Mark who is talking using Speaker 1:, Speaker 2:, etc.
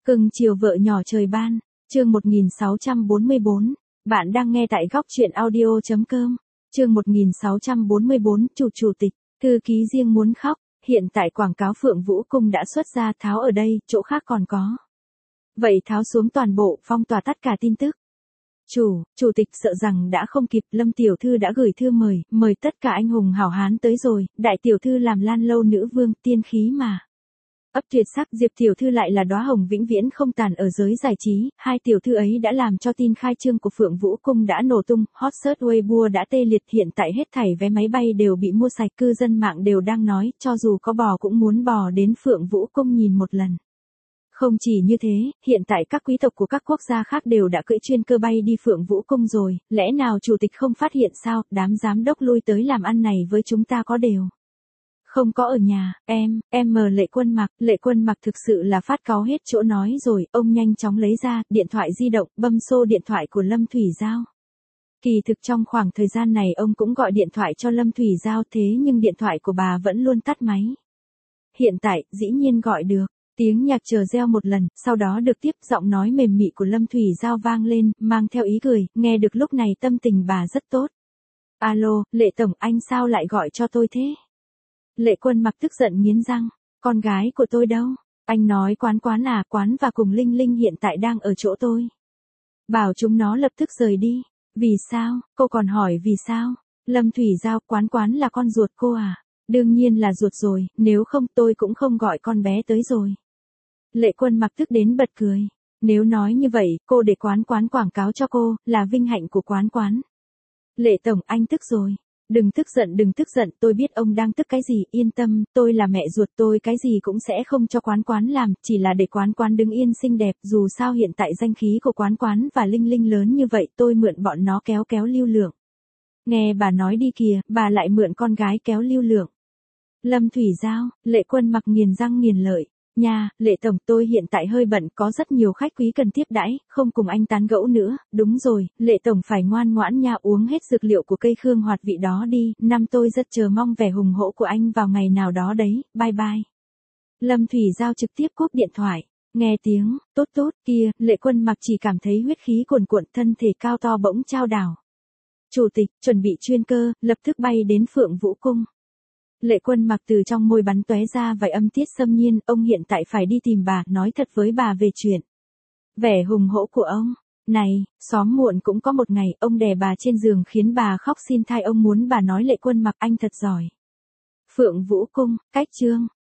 Speaker 1: Cưng chiều vợ nhỏ trời ban, chương 1644, bạn đang nghe tại góc truyện audio.com, chương 1644, chủ tịch, thư ký riêng muốn khóc, hiện tại quảng cáo Phượng Vũ Cung đã xuất ra, tháo ở đây, chỗ khác còn có. Vậy tháo xuống toàn bộ, phong tỏa tất cả tin tức. Chủ tịch sợ rằng đã không kịp, Lâm tiểu thư đã gửi thư mời tất cả anh hùng hảo hán tới rồi, đại tiểu thư làm Lan Lâu nữ vương, tiên khí mà. Ấp tuyệt sắc, Diệp tiểu thư lại là đóa hồng vĩnh viễn không tàn ở giới giải trí, hai tiểu thư ấy đã làm cho tin khai trương của Phượng Vũ Cung đã nổ tung, hot search Weibo đã tê liệt, hiện tại hết thảy vé máy bay đều bị mua sạch, cư dân mạng đều đang nói, cho dù có bò cũng muốn bò đến Phượng Vũ Cung nhìn một lần. Không chỉ như thế, hiện tại các quý tộc của các quốc gia khác đều đã cưỡi chuyên cơ bay đi Phượng Vũ Cung rồi, lẽ nào chủ tịch không phát hiện sao, đám giám đốc lui tới làm ăn này với chúng ta có đều. Không có ở nhà, Lệ Quân Mặc thực sự là phát cáu hết chỗ nói rồi, ông nhanh chóng lấy ra, điện thoại di động, bấm số điện thoại của Lâm Thủy Giao. Kỳ thực trong khoảng thời gian này ông cũng gọi điện thoại cho Lâm Thủy Giao thế nhưng điện thoại của bà vẫn luôn tắt máy. Hiện tại, dĩ nhiên gọi được. Tiếng nhạc chờ reo một lần, sau đó được tiếp, giọng nói mềm mị của Lâm Thủy Giao vang lên, mang theo ý cười, nghe được lúc này tâm tình bà rất tốt. Alo, Lệ Tổng, anh sao lại gọi cho tôi thế? Lệ Quân Mặc tức giận nghiến răng, con gái của tôi đâu? Anh nói quán à, quán và cùng Linh Linh hiện tại đang ở chỗ tôi. Bảo chúng nó lập tức rời đi. Vì sao? Cô còn hỏi vì sao? Lâm Thủy Giao, quán là con ruột cô à? Đương nhiên là ruột rồi, nếu không tôi cũng không gọi con bé tới rồi. Lệ Quân Mặc tức đến bật cười. Nếu nói như vậy, cô để quán quảng cáo cho cô, là vinh hạnh của quán. Lệ Tổng, anh tức rồi. Đừng tức giận, tôi biết ông đang tức cái gì, yên tâm, tôi là mẹ ruột, tôi cái gì cũng sẽ không cho quán làm, chỉ là để quán đứng yên xinh đẹp, dù sao hiện tại danh khí của quán và Linh Linh lớn như vậy, tôi mượn bọn nó kéo lưu lượng. Nghe bà nói đi kìa, bà lại mượn con gái kéo lưu lượng. Lâm Thủy Giao, Lệ Quân Mặc nghiền răng nghiền lợi. Nha, Lệ Tổng, tôi hiện tại hơi bận, có rất nhiều khách quý cần tiếp đãi, không cùng anh tán gẫu nữa. Đúng rồi, Lệ Tổng phải ngoan ngoãn nha, uống hết dược liệu của cây khương hoạt vị đó đi, tôi rất chờ mong vẻ hùng hổ của anh vào ngày nào đó đấy, bye bye. Lâm Thủy Giao trực tiếp cúp điện thoại, nghe tiếng, tốt kia, Lệ Quân Mặc chỉ cảm thấy huyết khí cuồn cuộn, thân thể cao to bỗng chao đảo. Chủ tịch, chuẩn bị chuyên cơ, lập tức bay đến Phượng Vũ Cung. Lệ Quân Mặc từ trong môi bắn tóe ra vài âm tiết xâm nhiên, ông hiện tại phải đi tìm bà, nói thật với bà về chuyện. Vẻ hùng hổ của ông. Này, xóm muộn cũng có một ngày, ông đè bà trên giường khiến bà khóc xin thai, ông muốn bà nói Lệ Quân Mặc anh thật giỏi. Phượng Vũ Cung, cách chương.